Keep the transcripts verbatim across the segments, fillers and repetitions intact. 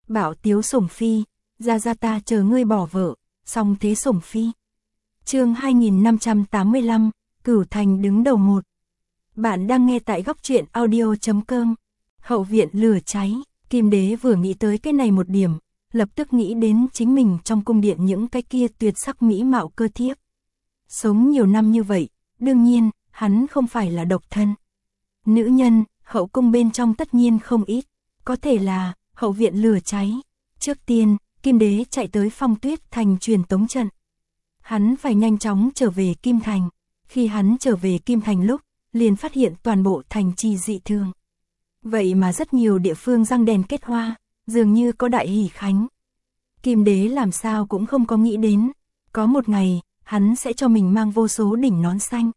Bảo tiếu sủng phi, ra ra ta chờ ngươi bỏ vợ, song thế sủng phi. Chương hai nghìn năm trăm tám mươi lăm, Cửu Thành đứng đầu một. Bạn đang nghe tại góc truyện audio chấm com. Hậu viện lửa cháy, Kim Đế vừa nghĩ tới cái này một điểm, lập tức nghĩ đến chính mình trong cung điện những cái kia tuyệt sắc mỹ mạo cơ thiếp. Sống nhiều năm như vậy, đương nhiên, hắn không phải là độc thân. Nữ nhân, hậu cung bên trong tất nhiên không ít, có thể là hậu viện lửa cháy. Trước tiên, Kim Đế chạy tới Phong Tuyết Thành truyền tống trận. Hắn phải nhanh chóng trở về Kim Thành. Khi hắn trở về Kim Thành lúc, liền phát hiện toàn bộ thành trì dị thường. Vậy mà rất nhiều địa phương răng đèn kết hoa, dường như có đại hỷ khánh. Kim Đế làm sao cũng không có nghĩ đến, có một ngày, hắn sẽ cho mình mang vô số đỉnh nón xanh.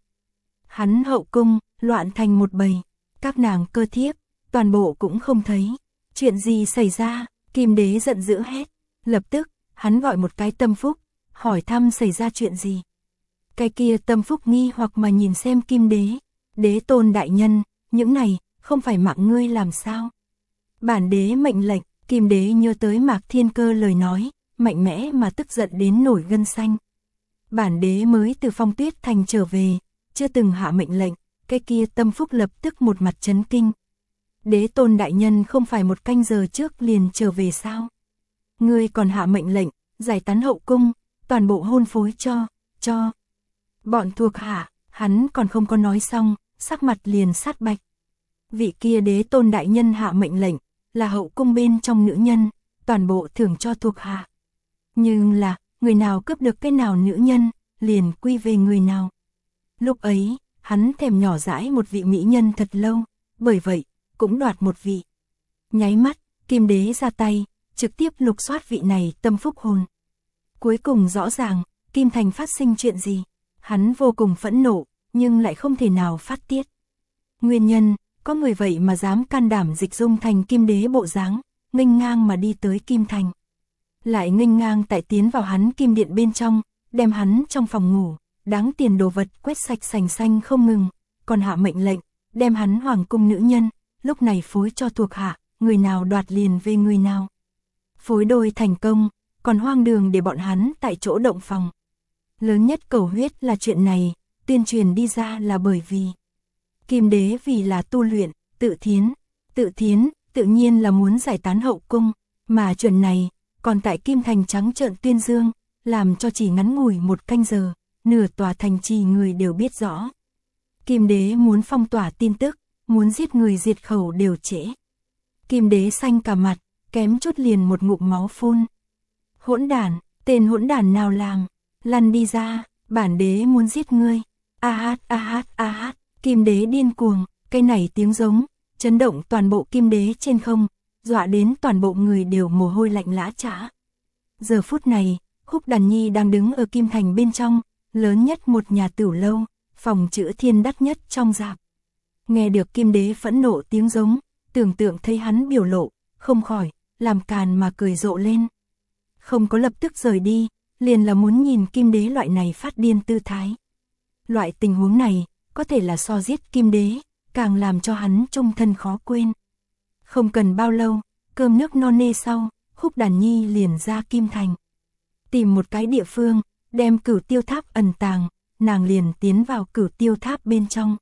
Hắn hậu cung, loạn thành một bầy, các nàng cơ thiếp, toàn bộ cũng không thấy. Chuyện gì xảy ra? Kim Đế giận dữ hét. Lập tức, hắn gọi một cái tâm phúc, hỏi thăm xảy ra chuyện gì. Cái kia tâm phúc nghi hoặc mà nhìn xem Kim Đế. Đế tôn đại nhân, những này, không phải mạng ngươi làm sao? Bản đế mệnh lệnh, Kim Đế nhớ tới Mạc Thiên Cơ lời nói, mạnh mẽ mà tức giận đến nổi gân xanh. Bản đế mới từ Phong Tuyết Thành trở về, chưa từng hạ mệnh lệnh, cái kia tâm phúc lập tức một mặt chấn kinh. Đế tôn đại nhân không phải một canh giờ trước liền trở về sao? Ngươi còn hạ mệnh lệnh, giải tán hậu cung, toàn bộ hôn phối cho, cho. Bọn thuộc hạ, hắn còn không có nói xong, sắc mặt liền sát bạch. Vị kia đế tôn đại nhân hạ mệnh lệnh, là hậu cung bên trong nữ nhân, toàn bộ thưởng cho thuộc hạ. Nhưng là, người nào cướp được cái nào nữ nhân, liền quy về người nào. Lúc ấy, hắn thèm nhỏ dãi một vị mỹ nhân thật lâu, bởi vậy, cũng đoạt một vị. Nháy mắt, Kim Đế ra tay, trực tiếp lục soát vị này tâm phúc hồn. Cuối cùng rõ ràng, Kim Thành phát sinh chuyện gì, hắn vô cùng phẫn nộ, nhưng lại không thể nào phát tiết. Nguyên nhân, có người vậy mà dám can đảm dịch dung thành Kim Đế bộ dáng, nghênh ngang mà đi tới Kim Thành. Lại nghênh ngang tại tiến vào hắn Kim Điện bên trong, đem hắn trong phòng ngủ, đáng tiền đồ vật quét sạch sành xanh không ngừng, còn hạ mệnh lệnh, đem hắn hoàng cung nữ nhân, lúc này phối cho thuộc hạ, người nào đoạt liền về người nào. Phối đôi thành công, còn hoang đường để bọn hắn tại chỗ động phòng. Lớn nhất cầu huyết là chuyện này, tuyên truyền đi ra là bởi vì Kim Đế vì là tu luyện, tự thiến, tự thiến, tự nhiên là muốn giải tán hậu cung, mà chuyện này, còn tại Kim Thành trắng trợn tuyên dương, làm cho chỉ ngắn ngủi một canh giờ, nửa tòa thành trì người đều biết rõ. Kim Đế muốn phong tỏa tin tức, muốn giết người diệt khẩu đều trễ. Kim Đế xanh cả mặt, kém chút liền một ngụm máu phun. Hỗn đản, tên hỗn đản nào làm, lăn đi ra, bản đế muốn giết ngươi. A hát a hát a hát, Kim Đế điên cuồng, cái này tiếng giống, chấn động toàn bộ Kim Đế trên không, dọa đến toàn bộ người đều mồ hôi lạnh lã chã. Giờ phút này, Khúc Đàn Nhi đang đứng ở Kim Thành bên trong, lớn nhất một nhà tửu lâu, phòng chữ thiên đắt nhất trong dạp. Nghe được Kim Đế phẫn nộ tiếng giống, tưởng tượng thấy hắn biểu lộ, không khỏi, làm càn mà cười rộ lên. Không có lập tức rời đi, liền là muốn nhìn Kim Đế loại này phát điên tư thái. Loại tình huống này, có thể là so giết Kim Đế, càng làm cho hắn trung thân khó quên. Không cần bao lâu, cơm nước no nê sau, Khúc Đàn Nhi liền ra Kim Thành. Tìm một cái địa phương, đem Cửu Tiêu Tháp ẩn tàng, nàng liền tiến vào Cửu Tiêu Tháp bên trong.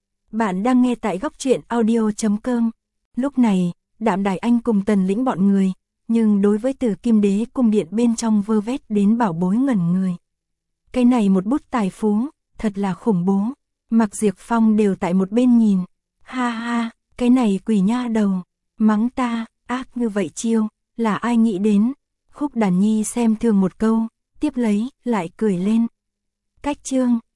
Bạn đang nghe tại góc truyện audio chấm com. Lúc này, Đạm Đài Anh cùng Tần Lĩnh bọn người, nhưng đối với từ Kim Đế cung điện bên trong vơ vét đến bảo bối ngẩn người. Cái này một bút tài phú, thật là khủng bố. Mặc Diệp Phong đều tại một bên nhìn. Ha ha, cái này quỷ nha đầu, mắng ta, ác như vậy chiêu, là ai nghĩ đến. Khúc Đàn Nhi xem thường một câu, tiếp lấy, lại cười lên. Cách chương,